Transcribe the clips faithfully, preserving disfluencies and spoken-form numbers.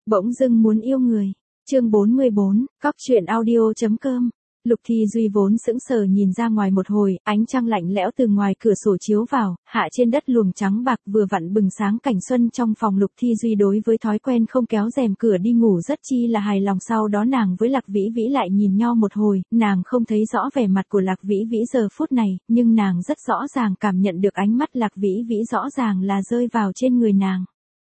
Bỗng dưng muốn yêu người. Chương bốn mươi bốn, cóc truyện audio chấm com. Lục Thi Duy vốn sững sờ nhìn ra ngoài một hồi, ánh trăng lạnh lẽo từ ngoài cửa sổ chiếu vào, hạ trên đất luồng trắng bạc vừa vặn bừng sáng cảnh xuân trong phòng. Lục Thi Duy đối với thói quen không kéo rèm cửa đi ngủ rất chi là hài lòng. Sau đó nàng với Lạc Vĩ Vĩ lại nhìn nhau một hồi, nàng không thấy rõ vẻ mặt của Lạc Vĩ Vĩ giờ phút này, nhưng nàng rất rõ ràng cảm nhận được ánh mắt Lạc Vĩ Vĩ rõ ràng là rơi vào trên người nàng.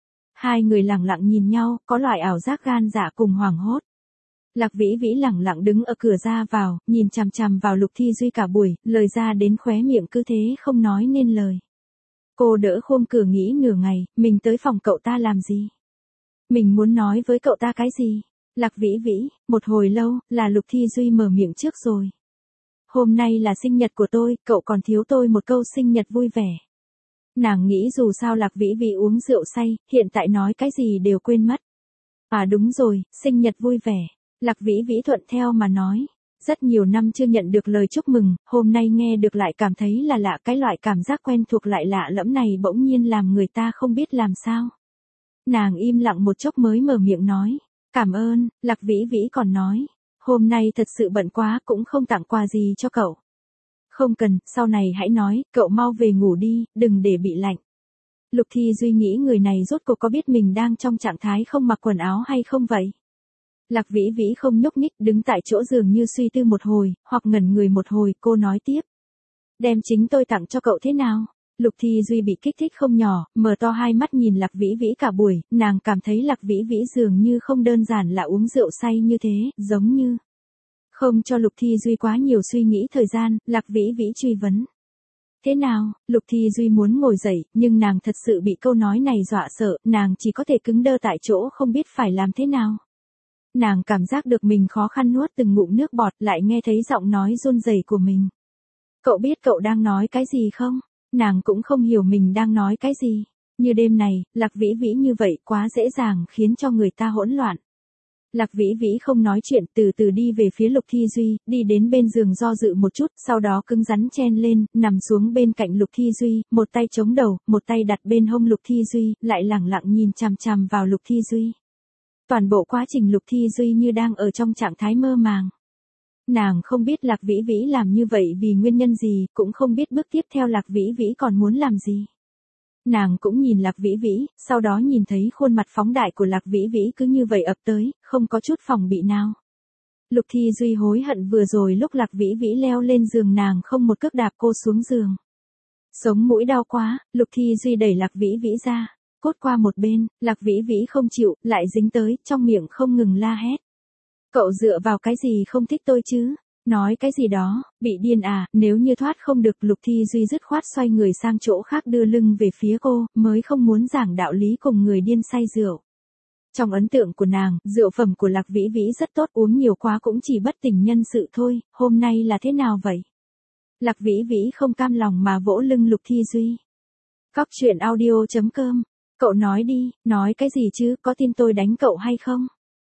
Hai người lặng lặng nhìn nhau, có loại ảo giác gan dạ cùng hoảng hốt. Lạc Vĩ Vĩ lẳng lặng đứng ở cửa ra vào, nhìn chằm chằm vào Lục Thi Duy cả buổi, lời ra đến khóe miệng cứ thế không nói nên lời. Cô đỡ khung cửa nghĩ nửa ngày, mình tới phòng cậu ta làm gì? Mình muốn nói với cậu ta cái gì? Lạc Vĩ Vĩ, một hồi lâu, là Lục Thi Duy mở miệng trước rồi. Hôm nay là sinh nhật của tôi, cậu còn thiếu tôi một câu sinh nhật vui vẻ. Nàng nghĩ dù sao Lạc Vĩ Vĩ uống rượu say, hiện tại nói cái gì đều quên mất. À đúng rồi, sinh nhật vui vẻ. Lạc Vĩ Vĩ thuận theo mà nói. Rất nhiều năm chưa nhận được lời chúc mừng, hôm nay nghe được lại cảm thấy là lạ, cái loại cảm giác quen thuộc lại lạ lẫm này bỗng nhiên làm người ta không biết làm sao. Nàng im lặng một chốc mới mở miệng nói. Cảm ơn. Lạc Vĩ Vĩ còn nói. Hôm nay thật sự bận quá, cũng không tặng quà gì cho cậu. Không cần, sau này hãy nói, cậu mau về ngủ đi, đừng để bị lạnh. Lục Thi Duy nghĩ người này rốt cuộc có biết mình đang trong trạng thái không mặc quần áo hay không vậy? Lạc Vĩ Vĩ không nhúc nhích, đứng tại chỗ dường như suy tư một hồi, hoặc ngẩn người một hồi, cô nói tiếp. Đem chính tôi tặng cho cậu thế nào? Lục Thi Duy bị kích thích không nhỏ, mở to hai mắt nhìn Lạc Vĩ Vĩ cả buổi, nàng cảm thấy Lạc Vĩ Vĩ dường như không đơn giản là uống rượu say như thế, giống như... Không cho Lục Thi Duy quá nhiều suy nghĩ thời gian, Lạc Vĩ Vĩ truy vấn. Thế nào? Lục Thi Duy muốn ngồi dậy, nhưng nàng thật sự bị câu nói này dọa sợ, nàng chỉ có thể cứng đơ tại chỗ không biết phải làm thế nào. Nàng cảm giác được mình khó khăn nuốt từng ngụm nước bọt, lại nghe thấy giọng nói run rẩy của mình. Cậu biết cậu đang nói cái gì không? Nàng cũng không hiểu mình đang nói cái gì. Như đêm này, Lạc Vĩ Vĩ như vậy quá dễ dàng khiến cho người ta hỗn loạn. Lạc Vĩ Vĩ không nói chuyện, từ từ đi về phía Lục Thi Duy, đi đến bên giường do dự một chút, sau đó cứng rắn chen lên, nằm xuống bên cạnh Lục Thi Duy, một tay chống đầu, một tay đặt bên hông Lục Thi Duy, lại lẳng lặng nhìn chằm chằm vào Lục Thi Duy. Toàn bộ quá trình Lục Thi Duy như đang ở trong trạng thái mơ màng. Nàng không biết Lạc Vĩ Vĩ làm như vậy vì nguyên nhân gì, cũng không biết bước tiếp theo Lạc Vĩ Vĩ còn muốn làm gì. Nàng cũng nhìn Lạc Vĩ Vĩ, sau đó nhìn thấy khuôn mặt phóng đại của Lạc Vĩ Vĩ cứ như vậy ập tới, không có chút phòng bị nào. Lục Thi Duy hối hận vừa rồi lúc Lạc Vĩ Vĩ leo lên giường nàng không một cước đạp cô xuống giường. Sống mũi đau quá, Lục Thi Duy đẩy Lạc Vĩ Vĩ ra, cốt qua một bên, Lạc Vĩ Vĩ không chịu, lại dính tới, trong miệng không ngừng la hét. Cậu dựa vào cái gì không thích tôi chứ? Nói cái gì đó, bị điên à? Nếu như thoát không được, Lục Thi Duy dứt khoát xoay người sang chỗ khác đưa lưng về phía cô, mới không muốn giảng đạo lý cùng người điên say rượu. Trong ấn tượng của nàng, rượu phẩm của Lạc Vĩ Vĩ rất tốt, uống nhiều quá cũng chỉ bất tỉnh nhân sự thôi, hôm nay là thế nào vậy? Lạc Vĩ Vĩ không cam lòng mà vỗ lưng Lục Thi Duy. Cóc truyện audio chấm com. Cậu nói đi, nói cái gì chứ, có tin tôi đánh cậu hay không?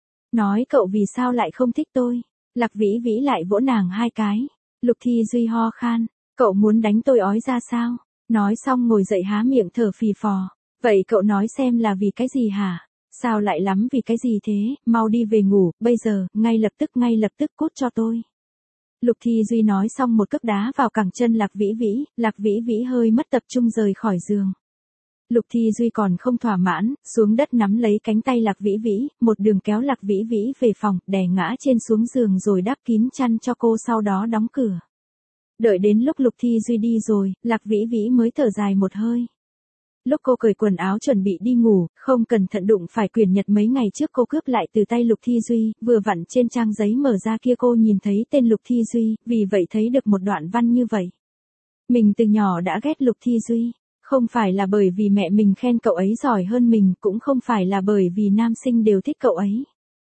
Nói cậu vì sao lại không thích tôi? Lạc Vĩ Vĩ lại vỗ nàng hai cái. Lục Thi Duy ho khan. Cậu muốn đánh tôi ói ra sao? Nói xong ngồi dậy há miệng thở phì phò. Vậy cậu nói xem là vì cái gì hả? Sao lại lắm vì cái gì thế? Mau đi về ngủ, bây giờ, ngay lập tức ngay lập tức cút cho tôi. Lục Thi Duy nói xong một cước đá vào cẳng chân Lạc Vĩ Vĩ, Lạc Vĩ Vĩ hơi mất tập trung rời khỏi giường. Lục Thi Duy còn không thỏa mãn, xuống đất nắm lấy cánh tay Lạc Vĩ Vĩ, một đường kéo Lạc Vĩ Vĩ về phòng, đè ngã trên xuống giường rồi đắp kín chăn cho cô, sau đó đóng cửa. Đợi đến lúc Lục Thi Duy đi rồi, Lạc Vĩ Vĩ mới thở dài một hơi. Lúc cô cởi quần áo chuẩn bị đi ngủ, không cẩn thận đụng phải quyển nhật mấy ngày trước cô cướp lại từ tay Lục Thi Duy, vừa vặn trên trang giấy mở ra kia cô nhìn thấy tên Lục Thi Duy, vì vậy thấy được một đoạn văn như vậy. Mình từ nhỏ đã ghét Lục Thi Duy. Không phải là bởi vì mẹ mình khen cậu ấy giỏi hơn mình, cũng không phải là bởi vì nam sinh đều thích cậu ấy.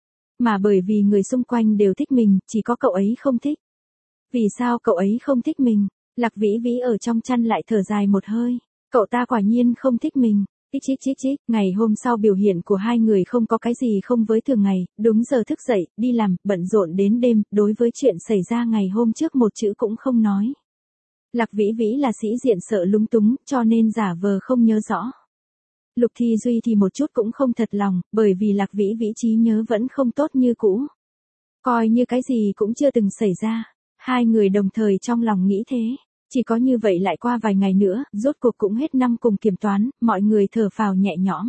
Mà bởi vì người xung quanh đều thích mình, chỉ có cậu ấy không thích. Vì sao cậu ấy không thích mình? Lạc Vĩ Vĩ ở trong chăn lại thở dài một hơi. Cậu ta quả nhiên không thích mình. Chích chích chích chích. Ngày hôm sau biểu hiện của hai người không có cái gì không với thường ngày, đúng giờ thức dậy, đi làm, bận rộn đến đêm, đối với chuyện xảy ra ngày hôm trước một chữ cũng không nói. Lạc Vĩ Vĩ là sĩ diện sợ lúng túng, cho nên giả vờ không nhớ rõ. Lục Thi Duy thì một chút cũng không thật lòng, bởi vì Lạc Vĩ Vĩ trí nhớ vẫn không tốt như cũ. Coi như cái gì cũng chưa từng xảy ra. Hai người đồng thời trong lòng nghĩ thế. Chỉ có như vậy lại qua vài ngày nữa, rốt cuộc cũng hết năm cùng kiểm toán, mọi người thở phào nhẹ nhõm.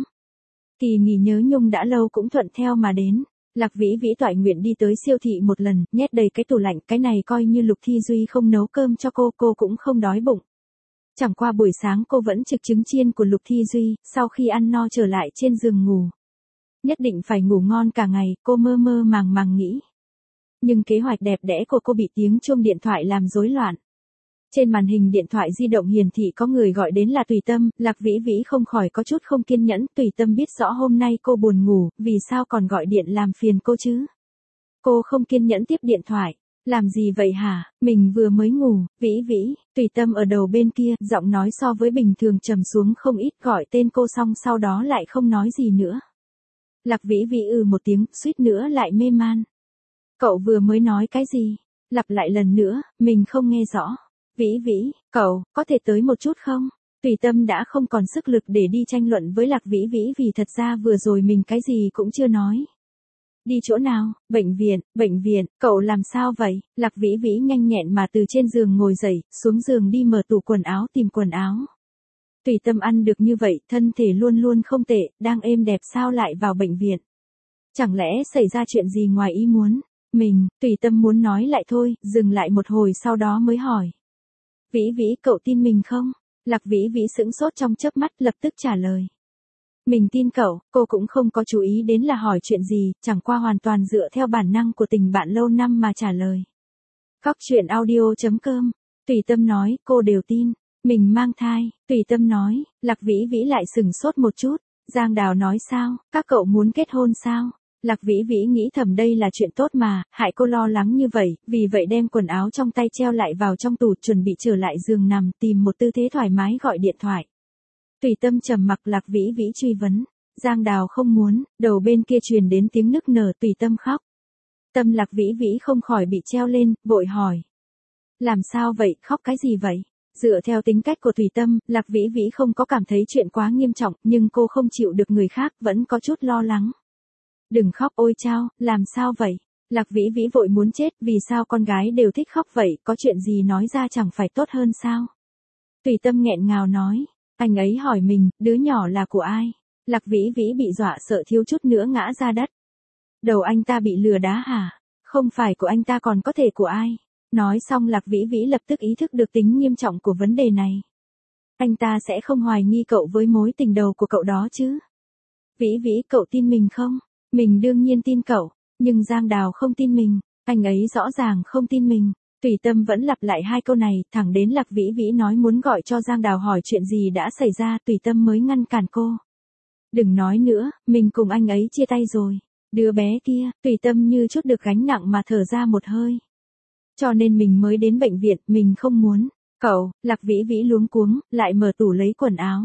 Kỳ nghỉ nhớ nhung đã lâu cũng thuận theo mà đến. Lạc Vĩ Vĩ toại nguyện đi tới siêu thị một lần, nhét đầy cái tủ lạnh, cái này coi như Lục Thi Duy không nấu cơm cho cô, cô cũng không đói bụng. Chẳng qua buổi sáng cô vẫn trực trứng chiên của Lục Thi Duy, sau khi ăn no trở lại trên giường ngủ. Nhất định phải ngủ ngon cả ngày, cô mơ mơ màng màng nghĩ. Nhưng kế hoạch đẹp đẽ của cô bị tiếng chuông điện thoại làm rối loạn. Trên màn hình điện thoại di động hiển thị có người gọi đến là Tùy Tâm, Lạc Vĩ Vĩ không khỏi có chút không kiên nhẫn, Tùy Tâm biết rõ hôm nay cô buồn ngủ, vì sao còn gọi điện làm phiền cô chứ? Cô không kiên nhẫn tiếp điện thoại. Làm gì vậy hả, mình vừa mới ngủ, Vĩ Vĩ, Tùy Tâm ở đầu bên kia, giọng nói so với bình thường trầm xuống không ít, gọi tên cô xong sau đó lại không nói gì nữa. Lạc Vĩ Vĩ ừ một tiếng, suýt nữa lại mê man. Cậu vừa mới nói cái gì? Lặp lại lần nữa, mình không nghe rõ. Vĩ Vĩ, cậu, có thể tới một chút không? Tùy Tâm đã không còn sức lực để đi tranh luận với Lạc Vĩ Vĩ vì thật ra vừa rồi mình cái gì cũng chưa nói. Đi chỗ nào? Bệnh viện, bệnh viện, cậu làm sao vậy? Lạc Vĩ Vĩ nhanh nhẹn mà từ trên giường ngồi dậy, xuống giường đi mở tủ quần áo tìm quần áo. Tùy Tâm ăn được như vậy, thân thể luôn luôn không tệ, đang êm đẹp sao lại vào bệnh viện? Chẳng lẽ xảy ra chuyện gì ngoài ý muốn? Mình, Tùy Tâm muốn nói lại thôi, dừng lại một hồi sau đó mới hỏi. Vĩ Vĩ, cậu tin mình không? Lạc Vĩ Vĩ sững sốt trong chớp mắt lập tức trả lời. Mình tin cậu, cô cũng không có chú ý đến là hỏi chuyện gì, chẳng qua hoàn toàn dựa theo bản năng của tình bạn lâu năm mà trả lời. Góc truyện audio chấm com, Tùy Tâm nói, cô đều tin, mình mang thai, Tùy Tâm nói, Lạc Vĩ Vĩ lại sừng sốt một chút, Giang Đào nói sao, các cậu muốn kết hôn sao? Lạc Vĩ Vĩ nghĩ thầm đây là chuyện tốt mà, hại cô lo lắng như vậy, vì vậy đem quần áo trong tay treo lại vào trong tủ chuẩn bị trở lại giường nằm tìm một tư thế thoải mái gọi điện thoại. Tùy Tâm trầm mặc, Lạc Vĩ Vĩ truy vấn. Giang Đào không muốn, đầu bên kia truyền đến tiếng nức nở, Tùy Tâm khóc. Tâm Lạc Vĩ Vĩ không khỏi bị treo lên, vội hỏi. Làm sao vậy, khóc cái gì vậy? Dựa theo tính cách của Tùy Tâm, Lạc Vĩ Vĩ không có cảm thấy chuyện quá nghiêm trọng, nhưng cô không chịu được người khác, vẫn có chút lo lắng. Đừng khóc ôi chao, làm sao vậy? Lạc Vĩ Vĩ vội muốn chết, vì sao con gái đều thích khóc vậy, có chuyện gì nói ra chẳng phải tốt hơn sao? Tùy Tâm nghẹn ngào nói. Anh ấy hỏi mình, đứa nhỏ là của ai? Lạc Vĩ Vĩ bị dọa sợ thiếu chút nữa ngã ra đất. Đầu anh ta bị lừa đá hả? Không phải của anh ta còn có thể của ai? Nói xong Lạc Vĩ Vĩ lập tức ý thức được tính nghiêm trọng của vấn đề này. Anh ta sẽ không hoài nghi cậu với mối tình đầu của cậu đó chứ? Vĩ Vĩ, cậu tin mình không? Mình đương nhiên tin cậu, nhưng Giang Đào không tin mình, anh ấy rõ ràng không tin mình. Tùy Tâm vẫn lặp lại hai câu này, thẳng đến Lạc Vĩ Vĩ nói muốn gọi cho Giang Đào hỏi chuyện gì đã xảy ra, Tùy Tâm mới ngăn cản cô. Đừng nói nữa, mình cùng anh ấy chia tay rồi. Đứa bé kia, Tùy Tâm như chút được gánh nặng mà thở ra một hơi. Cho nên mình mới đến bệnh viện, mình không muốn. Cậu, Lạc Vĩ Vĩ luống cuống, lại mở tủ lấy quần áo.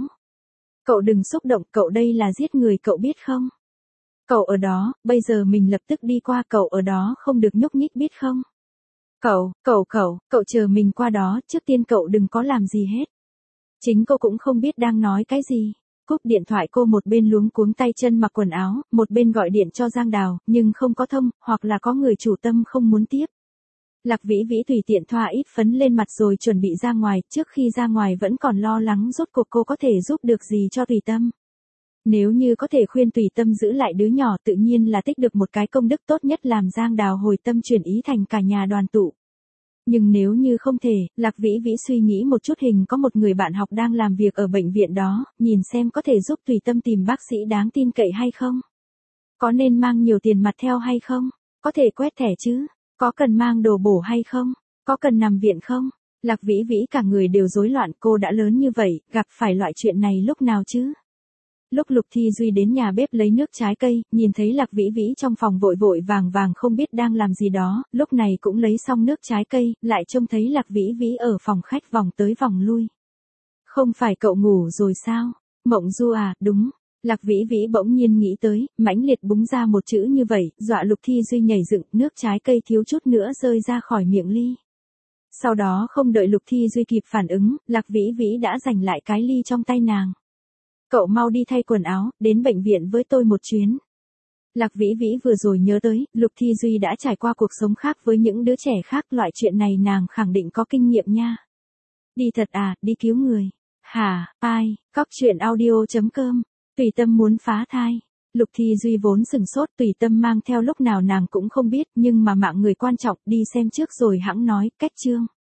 Cậu đừng xúc động, cậu đây là giết người cậu biết không? Cậu ở đó, bây giờ mình lập tức đi qua, cậu ở đó không được nhúc nhích biết không? Cậu, cậu cậu, cậu chờ mình qua đó, trước tiên cậu đừng có làm gì hết. Chính cô cũng không biết đang nói cái gì. Cúp điện thoại cô một bên luống cuống tay chân mặc quần áo, một bên gọi điện cho Giang Đào, nhưng không có thông, hoặc là có người chủ tâm không muốn tiếp. Lạc Vĩ Vĩ tùy tiện thoa ít phấn lên mặt rồi chuẩn bị ra ngoài, trước khi ra ngoài vẫn còn lo lắng rốt cuộc cô có thể giúp được gì cho Tùy Tâm. Nếu như có thể khuyên Tùy Tâm giữ lại đứa nhỏ tự nhiên là tích được một cái công đức tốt nhất làm Giang Đào hồi tâm chuyển ý thành cả nhà đoàn tụ. Nhưng nếu như không thể, Lạc Vĩ Vĩ suy nghĩ một chút, hình có một người bạn học đang làm việc ở bệnh viện đó, nhìn xem có thể giúp Tùy Tâm tìm bác sĩ đáng tin cậy hay không. Có nên mang nhiều tiền mặt theo hay không? Có thể quét thẻ chứ? Có cần mang đồ bổ hay không? Có cần nằm viện không? Lạc Vĩ Vĩ cả người đều rối loạn, cô đã lớn như vậy, gặp phải loại chuyện này lúc nào chứ? Lúc Lục Thi Duy đến nhà bếp lấy nước trái cây, nhìn thấy Lạc Vĩ Vĩ trong phòng vội vội vàng vàng không biết đang làm gì đó, lúc này cũng lấy xong nước trái cây, lại trông thấy Lạc Vĩ Vĩ ở phòng khách vòng tới vòng lui. Không phải cậu ngủ rồi sao? Mộng du à, đúng. Lạc Vĩ Vĩ bỗng nhiên nghĩ tới, mãnh liệt búng ra một chữ như vậy, dọa Lục Thi Duy nhảy dựng, nước trái cây thiếu chút nữa rơi ra khỏi miệng ly. Sau đó không đợi Lục Thi Duy kịp phản ứng, Lạc Vĩ Vĩ đã giành lại cái ly trong tay nàng. Cậu mau đi thay quần áo, đến bệnh viện với tôi một chuyến. Lạc Vĩ Vĩ vừa rồi nhớ tới, Lục Thi Duy đã trải qua cuộc sống khác với những đứa trẻ khác, loại chuyện này nàng khẳng định có kinh nghiệm nha. Đi thật à, đi cứu người. Hả, ai, cóc truyện audio chấm com, Tùy Tâm muốn phá thai. Lục Thi Duy vốn sừng sốt, Tùy Tâm mang theo lúc nào nàng cũng không biết, nhưng mà mạng người quan trọng, đi xem trước rồi hẵng nói, cách chương.